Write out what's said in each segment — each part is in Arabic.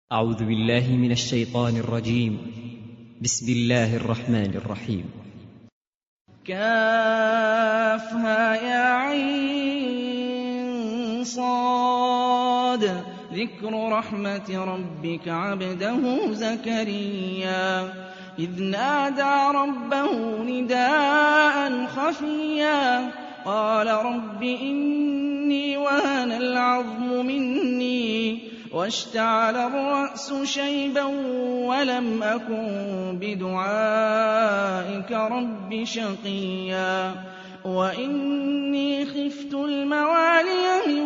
أعوذ بالله من الشيطان الرجيم. بسم الله الرحمن الرحيم. كافها يا عين صاد ذكر رحمة ربك عبده زكريا إذ نادى ربه نداء خفيا قال رب إني وهن العظم مني واشتعل الرأس شيبا ولم أكن بدعائك رب شقيا وإني خفت الموالي من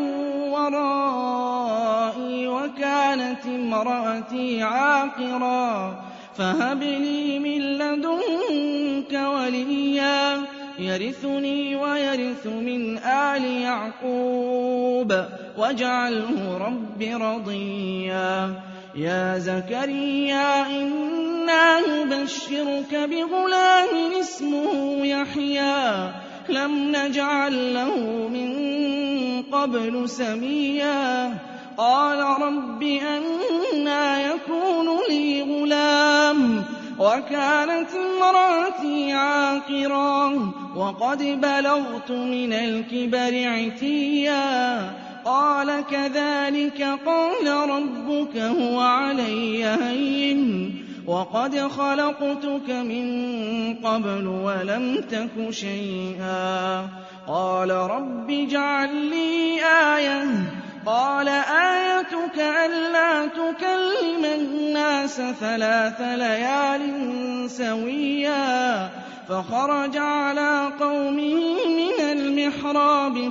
ورائي وكانت امرأتي عاقرا فهب لي من لدنك وليا يرثني ويرث من آل يعقوب واجعله رب رضيا يا زكريا إنا نبشرك بغلام اسمه يحيى لم نجعل له من قبل سميا قال رب أنى يكون لي غلام وكانت امرأتي عاقرا وقد بلغت من الكبر عتيا قال كذلك قال ربك هو علي هين وقد خلقتك من قبل ولم تك شيئا قال رب اجعل لي آية قال آيتك ألا تكلم الناس 3 ليال سويا فخرج على قومه من المحراب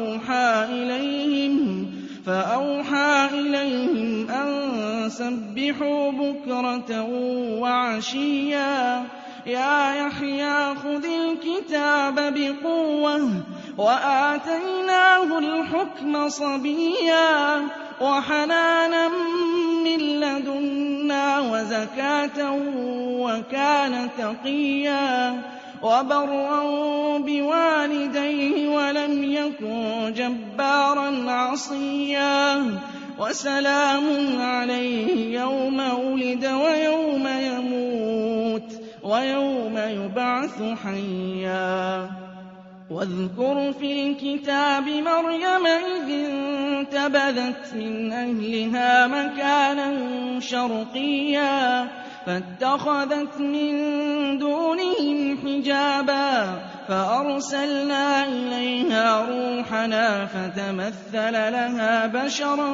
فأوحى إليهم أن سبحوا بكرة وعشيا يا يحيى خذ الكتاب بقوة وآتيناه الحكم صبيا وحنانا من لدنا وزكاة وكان تقيا وبرا بوالديه ولم يكن جبارا عصيا وسلام عليه يوم ولد ويوم يموت ويوم يبعث حيا واذكر في الكتاب مريم إذ انتبذت من أهلها مكانا شرقيا فاتخذت من دونهم حجابا فأرسلنا إليها روحنا فتمثل لها بشرا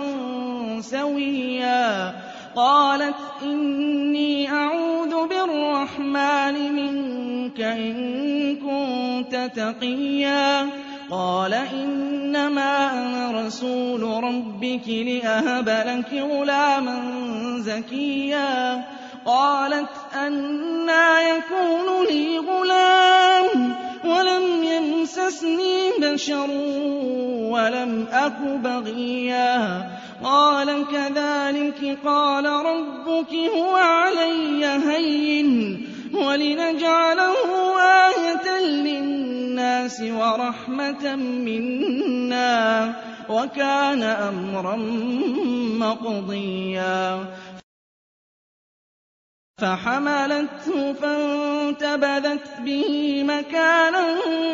سويا قالت إني أعوذ بالرحمن منك إن كنت تقيا قال إنما أنا رسول ربك لأهب لك غلاما زكيا قالت أنى يكون لي غلام ولم يمسسني بشر ولم أك بغيا قال كذلك قال ربك هو علي هين ولنجعله آية للناس ورحمة منا وكان أمرا مقضيا فحملته فانتبذت به مكانا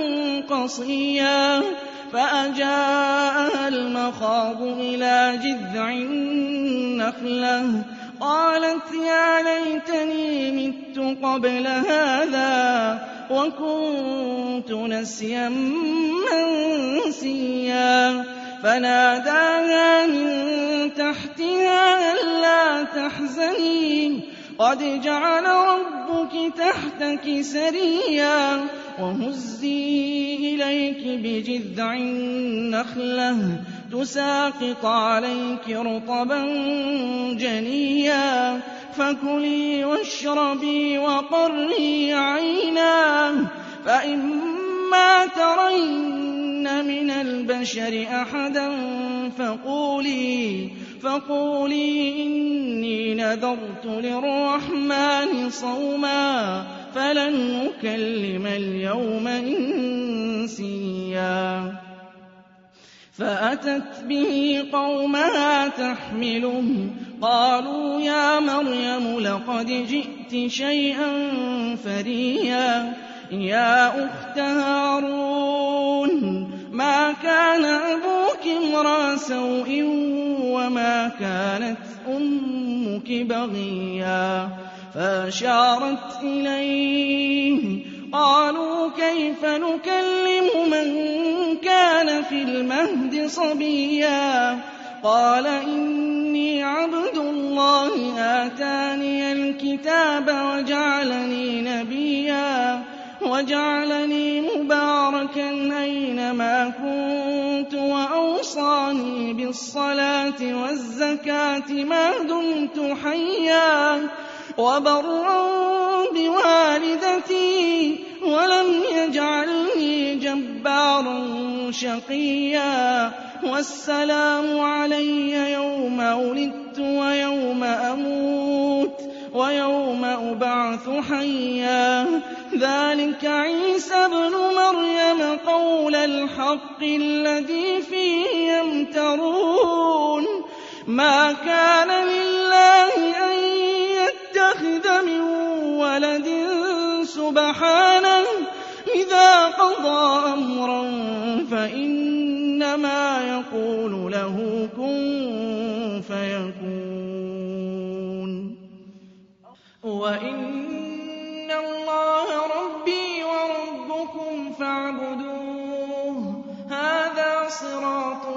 قصيا فأجاءها المخاض إلى جذع النخلة قالت يا ليتني مت قبل هذا وكنت نسيا منسيا فناداها من تحتها ألا تحزني قد جعل ربك تحتك سريا وهزي إليك بجذع النخلة تساقط عليك رطبا جنيا فكلي واشربي وقري عينا فإما ترين من البشر أحدا فقولي إني نذرت للرحمن صوما فلن نكلم اليوم إنسيا فأتت به قومها تحمله قالوا يا مريم لقد جئت شيئا فريا يا أخت هارون ما كان أبوك امرأ سوء وما كانت أمك بغيا فأشارت إليه قالوا كيف نكلم من كان في المهد صبيا قال إني عبد الله آتاني الكتاب وجعلني نبيا وجعلني مباركا أينما كنت وأوصاني بالصلاة والزكاة ما دمت حيا وبرا بوالدتي ولم يجعلني جبارا شقيا والسلام علي يوم ولدت ويوم أموت ويوم أبعث حيا ذلك عيسى ابن مريم قول الحق الذي فيه يمترون ما كان لله أن يتخذ من ولد سبحانه إذا قضى أمرا فإنما يقول له كن فيكون وإن الله ربي وربكم فاعبدوه هذا صراط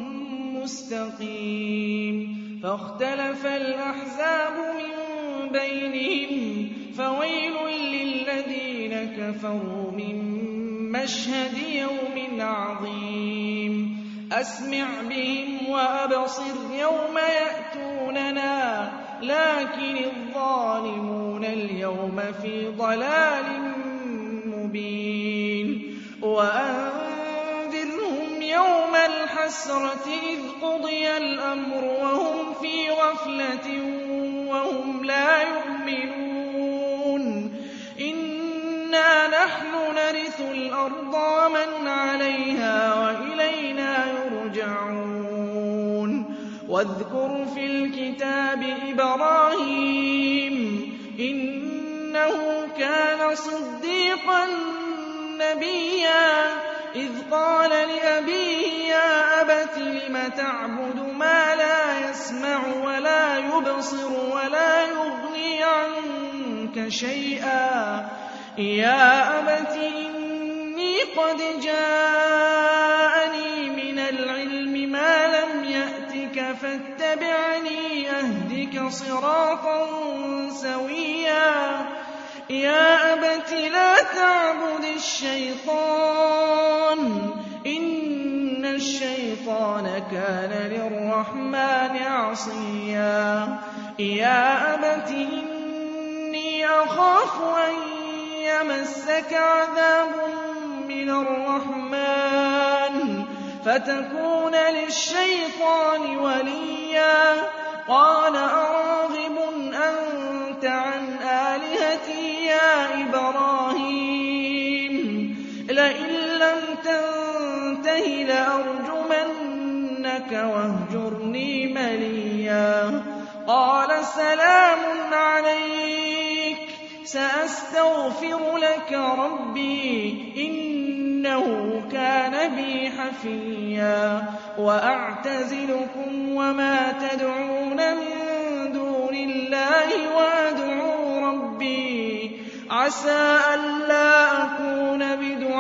مستقيم فاختلف الأحزاب من بينهم فويل للذين كفروا من مشهد يوم عظيم أسمع بهم وأبصر يوم يأتوننا لكن الظالمون اليوم في ضلال مبين وأنذرهم يوم الحسرة إذ قضي الأمر وهم في غفلة وهم لا يؤمنون إنا نحن نرث الأرض ومن عليها وإلينا يرجعون واذكر في الكتاب إبراهيم إنه كان صديقا نبيا إذ قال لأبيه يا أبت لم تعبد ما لا يسمع ولا يبصر ولا يغني عنك شيئا يا أبت إني قد جاءني من العلم ما لم يأتك فاتبعني أهدك صراطا سويا يا أبت لا تعبد الشيطان إن الشيطان كان للرحمن عصيا يا أبت إني أخاف أن يمسك عذاب من الرحمن فتكون للشيطان وليا قال أراغب أنت عن آلهتي يا إبراهيم لئن لم تنته لأرجمنك واهجرني مليا قال سلام عليك سأستغفر لك ربي إنه كان بي حفيا وأعتزلكم وما تدعون من دون الله وأدعو ربي عسى ألا أكون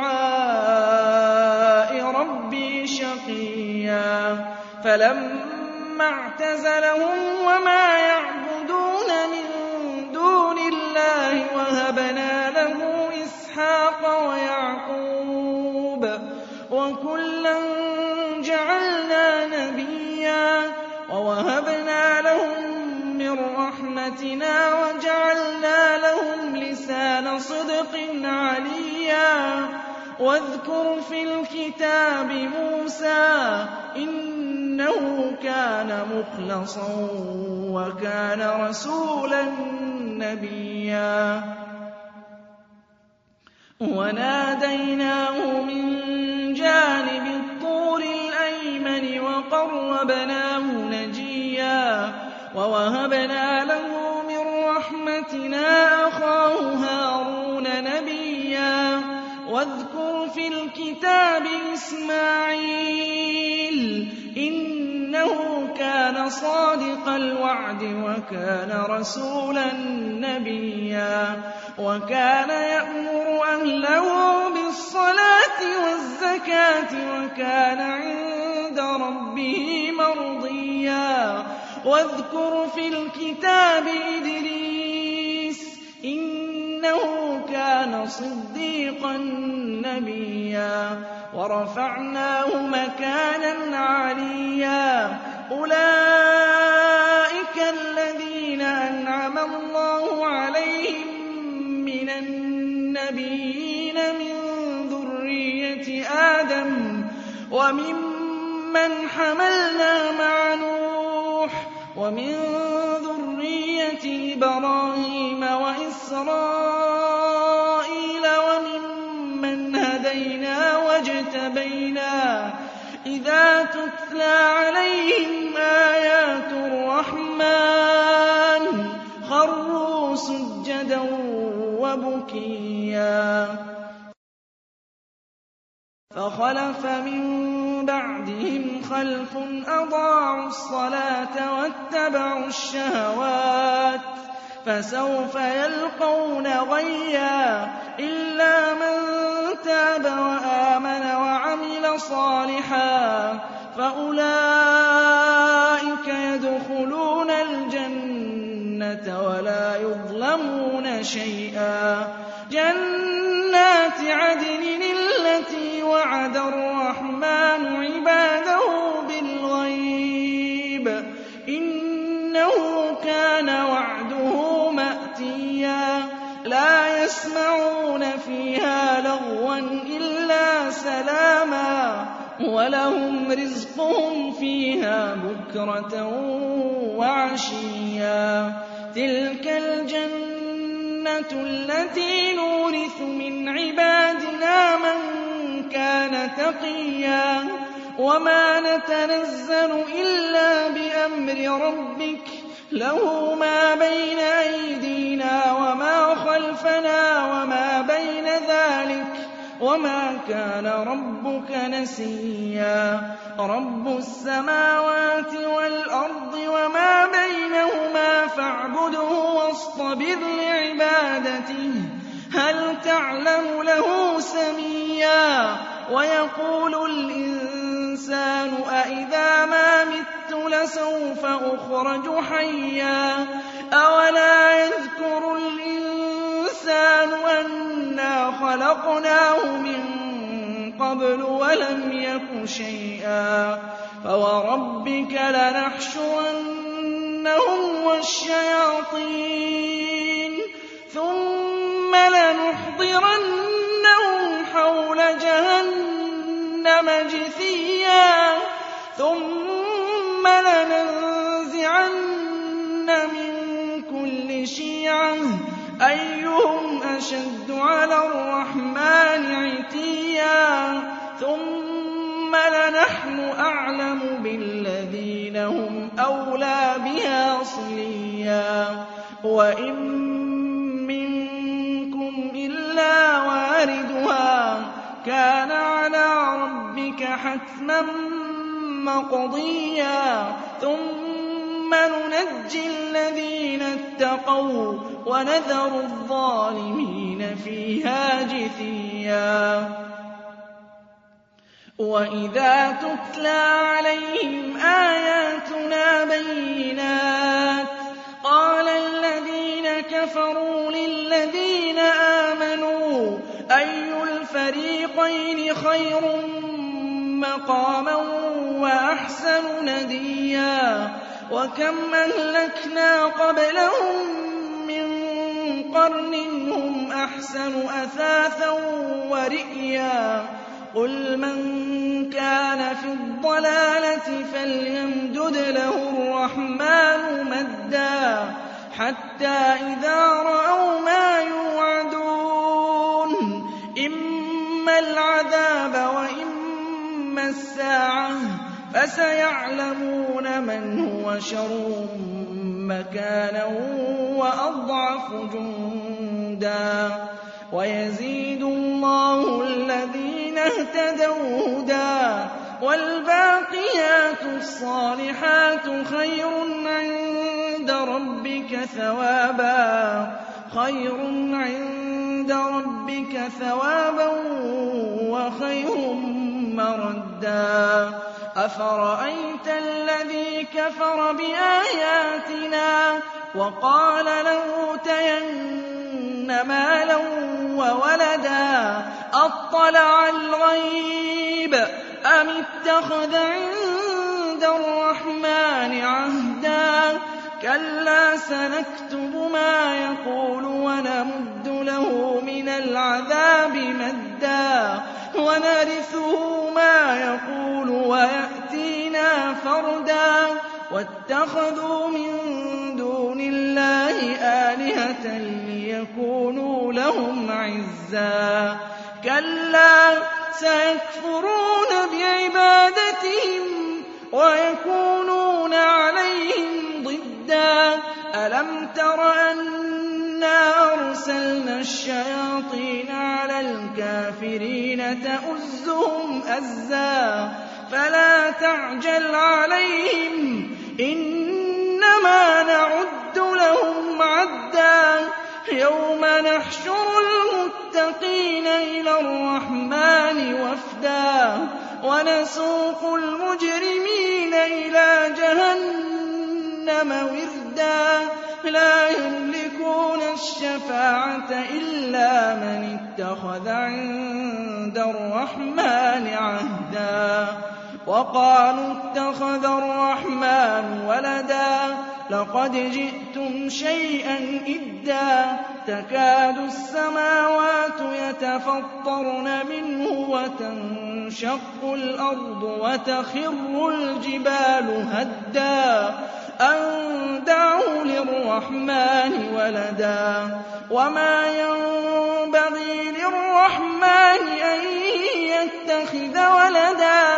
بدعاء ربي شقيا فلما اعتزلهم وما يعبدون من دون الله وهبنا له إسحاق ويعقوب وكلا جعلنا نبيا ووهبنا لهم من رحمتنا وجعلنا لهم لسان صدق عليا واذكر في الكتاب موسى إنه كان مخلصا وكان رسولا نبيا وناديناه من جانب الطور الأيمن وقربناه نجيا وَوَهَبْنَا لَهُ مِن رَّحْمَتِنَا أَخَاهُ هَارُونَ نَبِيًّا وَاذْكُرْ فِي الْكِتَابِ إِسْمَاعِيلَ إِنَّهُ كَانَ صَادِقَ الْوَعْدِ وَكَانَ رَسُولًا نَّبِيًّا وَكَانَ يَأْمُرُ أَهْلَهُ بِالصَّلَاةِ وَالزَّكَاةِ وَكَانَ عِندَ رَبِّهِ مَرْضِيًّا وَاذْكُرْ فِي الْكِتَابِ إِدْرِيسَ إِنَّهُ كَانَ صِدِّيقًا نَّبِيًّا وَرَفَعْنَاهُ مَكَانًا عَلِيًّا أُولَٰئِكَ الَّذِينَ أَنْعَمَ اللَّهُ عَلَيْهِم مِّنَ النَّبِيِّينَ مِن ذُرِّيَّةِ آدَمَ وَمِمَّنْ حَمَلْنَا مَعَ نُوحٍ وَمِن ذُرِّيَّةِ إِبْرَاهِيمَ وَإِسْرَائِيلَ وَمِمَّنْ هَدَيْنَا وَاجْتَبَيْنَا إِذَا تُتْلَىٰ عَلَيْهِمْ آيَاتُ الرَّحْمَٰنِ خَرُّوا سُجَّدًا وَبُكِيًّا فَخَلَفَ مِن بَعْدِهِمْ خَلْفٌ أَضَاعُوا الصَّلَاةَ وَاتَّبَعُوا الشَّهَوَاتِ فَسَوْفَ يَلْقَوْنَ غَيًّا إِلَّا مَن تَابَ وَآمَنَ وَعَمِلَ صَالِحًا فَأُولَٰئِكَ يَدْخُلُونَ الْجَنَّةَ وَلَا يُظْلَمُونَ شَيْئًا جَنَّاتِ عَدْنٍ الَّتِي وَعَدَ الرَّحْمَٰنُ عِبَادَهُ بِالْغَيْبِ إِنَّهُ كَانَ وَعْدُهُ مَأْتِيًّا لَّا يَسْمَعُونَ فِيهَا لَغْوًا إِلَّا سَلَامًا وَلَهُمْ رِزْقُهُمْ فِيهَا بُكْرَةً وَعَشِيًّا تِلْكَ الْجَنَّةُ الَّتِي نُورِثُ مِنْ عِبَادِنَا مَن كَانَ تَقِيًّا وَمَا نَتَنَزَّلُ إِلَّا بِأَمْرِ رَبِّكَ لَهُ مَا بَيْنَ أَيْدِينَا وَمَا خَلْفَنَا وَمَا بَيْنَ ذَٰلِكَ وَمَا كَانَ رَبُّكَ نَسِيًّا رَبُّ السَّمَاوَاتِ وَالْأَرْضِ وَمَا بَيْنَهُمَا فَاعْبُدْهُ وَاصْطَبِرْ لِعِبَادَتِهِ هَلْ تَعْلَمُ لَهُ سَمِيًّا وَيَقُولُ الْإِنسَانُ أَإِذَا مَا مِتُّ لَسَوْفَ أُخْرَجُ حَيًّا أَوَلَا يَذْكُرُ الْإِنسَانُ أَنَّا خَلَقْنَاهُ مِن قَبْلُ وَلَمْ يَكُ شَيْئًا فَوَرَبِّكَ لَنَحْشُرَنَّهُمْ وَالشَّيَاطِينَ ثُمَّ لَنُحْضِرَنَّهُمْ حَوْلَ جَهَنَّمَ جِثِيًّا ثُمَّ لَنَنزِعَنَّ مِن كُلِّ شِيعَةٍ أَيُّهُمْ أَشَدُّ عَلَى الرَّحْمَٰنِ عِتِيًّا ثُمَّ لَنَحْنُ أَعْلَمُ بِالَّذِينَ هُمْ أَوْلَىٰ بِهَا صِلِيًّا وَإِن مِّنكُمْ إِلَّا وَارِدُهَا كَانَ عَلَىٰ رَبِّكَ حَتْمًا مَّقْضِيًّا ثُمَّ نُنَجِّي الَّذِينَ اتَّقَوْا وَنَذَرُ الظَّالِمِينَ فِيهَا جِثِيًّا وَإِذَا تُتْلَىٰ عَلَيْهِمْ آيَاتُنَا بَيِّنَاتٍ قَالَ الَّذِينَ كَفَرُوا لِلَّذِينَ آمَنُوا أَيُّ الْفَرِيقَيْنِ خَيْرٌ مَّقَامًا وَأَحْسَنُ نَدِيًّا وَكَمْ أَهْلَكْنَا قَبْلَهُم مِّن قَرْنٍ هُمْ أَحْسَنُ أَثَاثًا وَرِئْيًا قُلْ مَن كَانَ فِي الضَّلَالَةِ فَلْيَمْدُدْ لَهُ الرَّحْمَٰنُ مَدًّا حَتَّىٰ إِذَا رَأَوْا مَا يُوعَدُونَ إِمَّا الْعَذَابَ وَإِمَّا السَّاعَةَ فَسَيَعْلَمُونَ مَنْ هُوَ شَرٌّ مكانا وأضعف جندا ويزيد الله الذين اهتدوا هدى والباقيات الصالحات خير عند ربك ثوابا وخير مردا أفرأيت الذي كفر بآياتنا وقال لأوتين مالا وولدا أطلع الغيب أم اتخذ عند الرحمن عهدا كلا سنكتب ما يقول ونمد له من العذاب مدا ونرثه ما يقول ويأتينا فردا واتخذوا من دون الله آلهة ليكونوا لهم عزا كلا سيكفرون بعبادتهم ويكونون عليهم ضدا ألم تر أنا أرسلنا الشياطين على الكافرين تؤزهم أزا فلا تعجل عليهم إنما نعد لهم عدا يوم نحشر المتقين إلى الرحمن وفدا ونسوق المجرمين إلى جهنم وردا لا يملكون الشفاعة إلا من اتخذ عند الرحمن عهدا وقالوا اتخذ الرحمن ولدا لقد جئتم شيئا إدا تكاد السماوات يتفطرن منه وتنشق الأرض وتخر الجبال هدا أن دعوا للرحمن ولدا وما ينبغي للرحمن أن يتخذ ولدا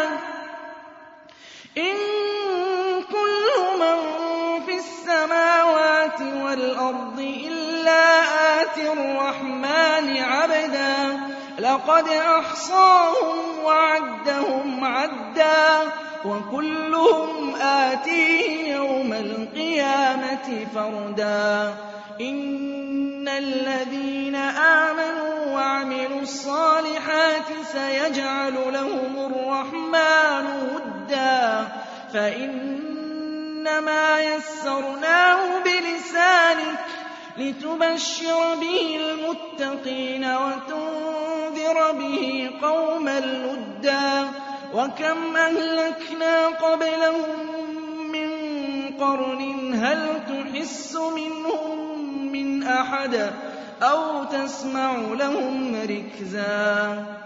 إن كل من في السماوات والأرض إلا آتي الرحمن عبدا لقد أحصاهم وعدهم عدا وكلهم آتيه يوم القيامة فردا إن الذين آمنوا وعملوا الصالحات سيجعل لهم الرحمن ودا فإنما يسرناه بلسانك لتبشر به المتقين وتنذر به قوما لدا وكم أهلكنا قبلهم من قرن هل تحس منهم من أحد أو تسمع لهم ركزا